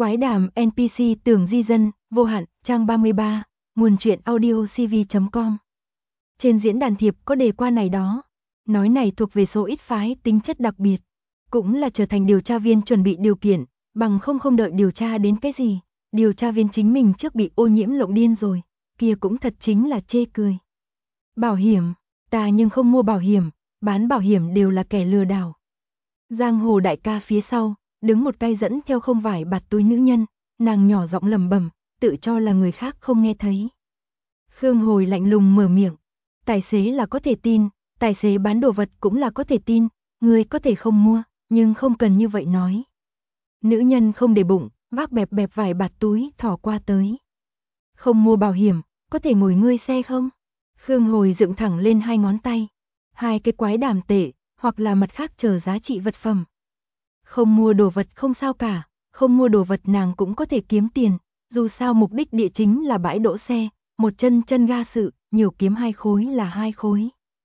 Quái đàm NPC Tưởng Di Dân, vô hạn, trang 33, nguồn truyện audiocv.com. Trên diễn đàn thiệp có đề qua này đó. Nói này thuộc về số ít phái tính chất đặc biệt. Cũng là trở thành điều tra viên chuẩn bị điều kiện, bằng không đợi điều tra đến cái gì. Điều tra viên chính mình trước bị ô nhiễm lộng điên rồi, kia cũng thật chính là chê cười. Bảo hiểm, ta nhưng không mua bảo hiểm, bán bảo hiểm đều là kẻ lừa đảo. Giang hồ đại ca phía sau, đứng một tay dẫn theo không vải bạt túi nữ nhân, nàng nhỏ giọng lẩm bẩm, tự cho là người khác không nghe thấy. Khương Hồi lạnh lùng mở miệng, tài xế là có thể tin, tài xế bán đồ vật cũng là có thể tin, người có thể không mua, nhưng không cần như vậy nói. Nữ nhân không để bụng, vác bẹp bẹp vải bạt túi thỏ qua tới. Không mua bảo hiểm, có thể ngồi ngươi xe không? Khương Hồi dựng thẳng lên hai ngón tay, hai cái quái đàm tệ, hoặc là mặt khác chờ giá trị vật phẩm. Không mua đồ vật không sao cả, không mua đồ vật nàng cũng có thể kiếm tiền, dù sao mục đích địa chính là bãi đỗ xe, một chân ga sự, nhiều kiếm 2 khối là 2 khối.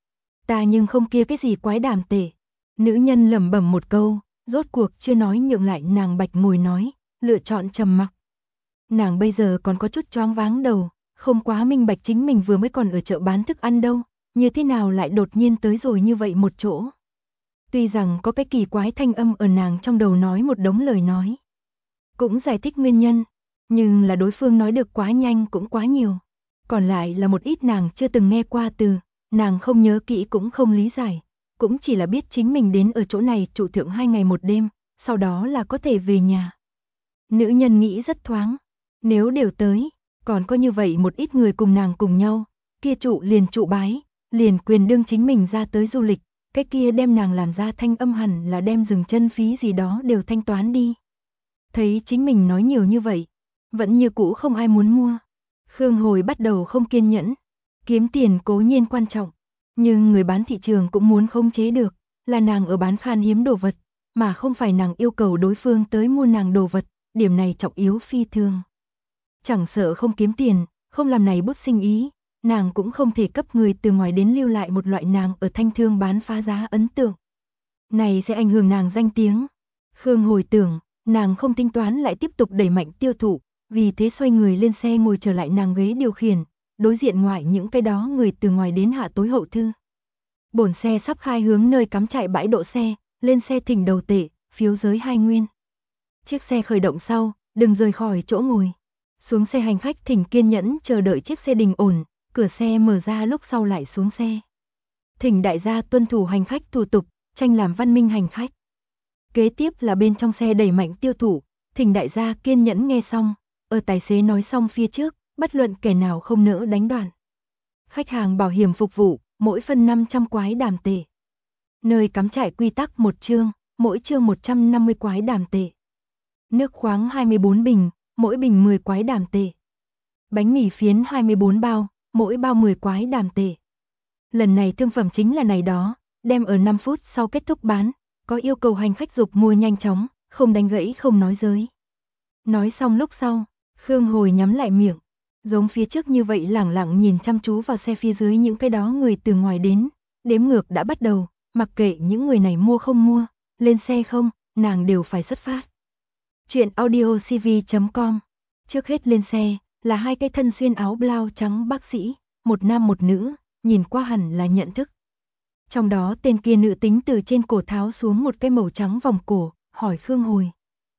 Ta nhưng không kia cái gì quái đàm tệ. Nữ nhân lẩm bẩm một câu, rốt cuộc chưa nói nhượng lại nàng bạch ngồi nói, lựa chọn trầm mặc. Nàng bây giờ còn có chút choáng váng đầu, không quá minh bạch chính mình vừa mới còn ở chợ bán thức ăn đâu, như thế nào lại đột nhiên tới rồi như vậy một chỗ. Tuy rằng có cái kỳ quái thanh âm ở nàng trong đầu nói một đống lời nói, cũng giải thích nguyên nhân, nhưng là đối phương nói được quá nhanh cũng quá nhiều. Còn lại là một ít nàng chưa từng nghe qua từ, nàng không nhớ kỹ cũng không lý giải, cũng chỉ là biết chính mình đến ở chỗ này trụ thượng 2 ngày 1 đêm, sau đó là có thể về nhà. Nữ nhân nghĩ rất thoáng, nếu đều tới, còn có như vậy một ít người cùng nàng cùng nhau, kia trụ bái, liền quyền đương chính mình ra tới du lịch, cái kia đem nàng làm ra thanh âm hẳn là đem dừng chân phí gì đó đều thanh toán đi. Thấy chính mình nói nhiều như vậy, vẫn như cũ không ai muốn mua. Khương Hồi bắt đầu không kiên nhẫn, kiếm tiền cố nhiên quan trọng, nhưng người bán thị trường cũng muốn khống chế được, là nàng ở bán khan hiếm đồ vật, mà không phải nàng yêu cầu đối phương tới mua nàng đồ vật, điểm này trọng yếu phi thường. Chẳng sợ không kiếm tiền, không làm này bút sinh ý, nàng cũng không thể cấp người từ ngoài đến lưu lại một loại nàng ở thanh thương bán phá giá ấn tượng. Này sẽ ảnh hưởng nàng danh tiếng. Khương Hồi tưởng, nàng không tính toán lại tiếp tục đẩy mạnh tiêu thụ, vì thế xoay người lên xe ngồi trở lại nàng ghế điều khiển, đối diện ngoại những cái đó người từ ngoài đến hạ tối hậu thư. Bổn xe sắp khai hướng nơi cắm trại bãi đỗ xe, lên xe thỉnh đầu tệ, phiếu giới 2 nguyên. Chiếc xe khởi động sau, đừng rời khỏi chỗ ngồi. Xuống xe hành khách thỉnh kiên nhẫn chờ đợi chiếc xe đình ổn, cửa xe mở ra lúc sau lại xuống xe. Thỉnh đại gia tuân thủ hành khách thủ tục, tranh làm văn minh hành khách. Kế tiếp là bên trong xe đẩy mạnh tiêu thụ, thỉnh đại gia kiên nhẫn nghe xong, ở tài xế nói xong phía trước, bất luận kẻ nào không nỡ đánh đoạn. Khách hàng bảo hiểm phục vụ, mỗi phân 500 quái đàm tệ. Nơi cắm trại quy tắc 1 chương, mỗi chương 150 quái đàm tệ. Nước khoáng 24 bình, mỗi bình 10 quái đàm tệ. Bánh mì phiến 24 bao, mỗi bao 10 quái đàm tệ. Lần này thương phẩm chính là này đó, đem ở 5 phút sau kết thúc bán, có yêu cầu hành khách dục mua nhanh chóng, không đánh gãy không nói giới. Nói xong lúc sau, Khương Hồi nhắm lại miệng, giống phía trước như vậy lẳng lặng nhìn chăm chú vào xe phía dưới những cái đó người từ ngoài đến, đếm ngược đã bắt đầu, mặc kệ những người này mua không mua, lên xe không, nàng đều phải xuất phát. Chuyện audiocv.com. Trước hết lên xe, là 2 cái thân xuyên áo blau trắng bác sĩ, một nam một nữ, nhìn qua hẳn là nhận thức. Trong đó tên kia nữ tính từ trên cổ tháo xuống một cái màu trắng vòng cổ, hỏi Khương Hồi.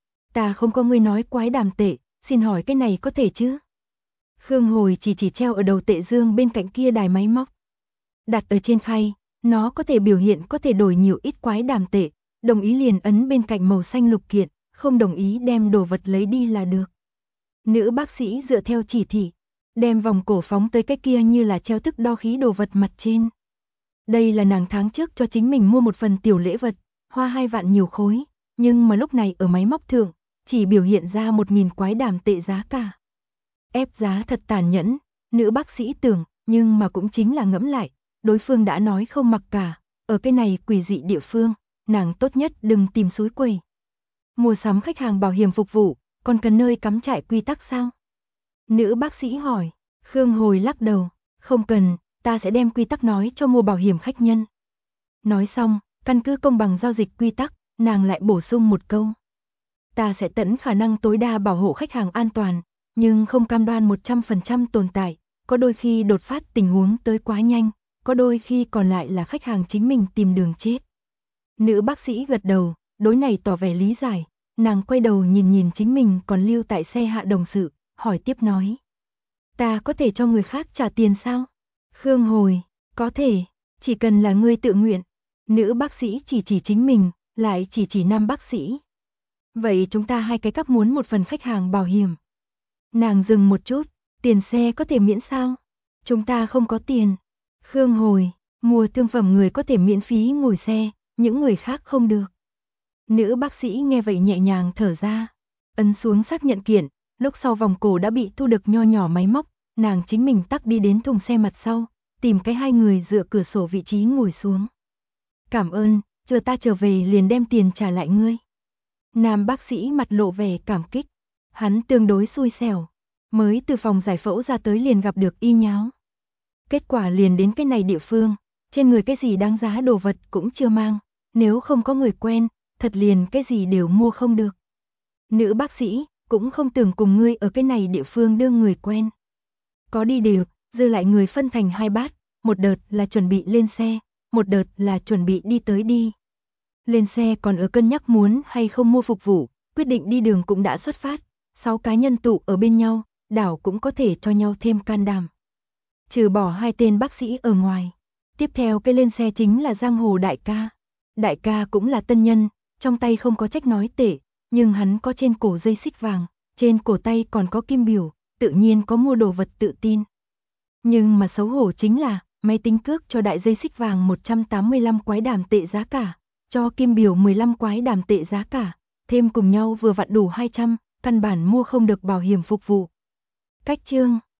Ta không có người nói quái đàm tệ, xin hỏi cái này có thể chứ? Khương Hồi chỉ treo ở đầu tệ dương bên cạnh kia đài máy móc. Đặt ở trên khay, nó có thể biểu hiện có thể đổi nhiều ít quái đàm tệ, đồng ý liền ấn bên cạnh màu xanh lục kiện, không đồng ý đem đồ vật lấy đi là được. Nữ bác sĩ dựa theo chỉ thị, đem vòng cổ phóng tới cái kia như là treo thức đo khí đồ vật mặt trên. Đây là nàng tháng trước cho chính mình mua một phần tiểu lễ vật, hoa 2 vạn nhiều khối, nhưng mà lúc này ở máy móc thượng, chỉ biểu hiện ra 1.000 quái đàm tệ giá cả. Ép giá thật tàn nhẫn, nữ bác sĩ tưởng, nhưng mà cũng chính là ngẫm lại, đối phương đã nói không mặc cả, ở cái này quỷ dị địa phương, nàng tốt nhất đừng tìm suối quẩy. Mua sắm khách hàng bảo hiểm phục vụ, còn cần nơi cắm trại quy tắc sao? Nữ bác sĩ hỏi, Khương Hồi lắc đầu, không cần, ta sẽ đem quy tắc nói cho mua bảo hiểm khách nhân. Nói xong, căn cứ công bằng giao dịch quy tắc, nàng lại bổ sung một câu. Ta sẽ tận khả năng tối đa bảo hộ khách hàng an toàn, nhưng không cam đoan 100% tồn tại, có đôi khi đột phát tình huống tới quá nhanh, có đôi khi còn lại là khách hàng chính mình tìm đường chết. Nữ bác sĩ gật đầu, đối này tỏ vẻ lý giải, nàng quay đầu nhìn nhìn chính mình còn lưu tại xe hạ đồng sự, hỏi tiếp nói. Ta có thể cho người khác trả tiền sao? Khương hồi, có thể, chỉ cần là ngươi tự nguyện. Nữ bác sĩ chỉ chính mình, lại chỉ nam bác sĩ. Vậy chúng ta hai cái các muốn một phần khách hàng bảo hiểm. Nàng dừng một chút, tiền xe có thể miễn sao? Chúng ta không có tiền. Khương hồi, mua thương phẩm người có thể miễn phí ngồi xe, những người khác không được. Nữ bác sĩ nghe vậy nhẹ nhàng thở ra, ấn xuống xác nhận kiện, lúc sau vòng cổ đã bị thu được nho nhỏ máy móc, nàng chính mình tắc đi đến thùng xe mặt sau, tìm cái hai người dựa cửa sổ vị trí ngồi xuống. Cảm ơn, chờ ta trở về liền đem tiền trả lại ngươi. Nam bác sĩ mặt lộ vẻ cảm kích, hắn tương đối xui xẻo, mới từ phòng giải phẫu ra tới liền gặp được y nháo. Kết quả liền đến cái này địa phương, trên người cái gì đáng giá đồ vật cũng chưa mang, nếu không có người quen, thật liền cái gì đều mua không được. Nữ bác sĩ, cũng không tưởng cùng ngươi ở cái này địa phương đương người quen. Có đi đều, dư lại người phân thành hai bát, một đợt là chuẩn bị lên xe, một đợt là chuẩn bị đi tới đi. Lên xe còn ở cân nhắc muốn hay không mua phục vụ, quyết định đi đường cũng đã xuất phát, 6 cá nhân tụ ở bên nhau, đảo cũng có thể cho nhau thêm can đảm. Trừ bỏ hai tên bác sĩ ở ngoài, tiếp theo cái lên xe chính là giang hồ đại ca. Đại ca cũng là tân nhân, trong tay không có trách nói tệ, nhưng hắn có trên cổ dây xích vàng, trên cổ tay còn có kim biểu, tự nhiên có mua đồ vật tự tin. Nhưng mà xấu hổ chính là, máy tính cước cho đại dây xích vàng 185 quái đàm tệ giá cả, cho kim biểu 15 quái đàm tệ giá cả, thêm cùng nhau vừa vặn đủ 200, căn bản mua không được bảo hiểm phục vụ. Cách chương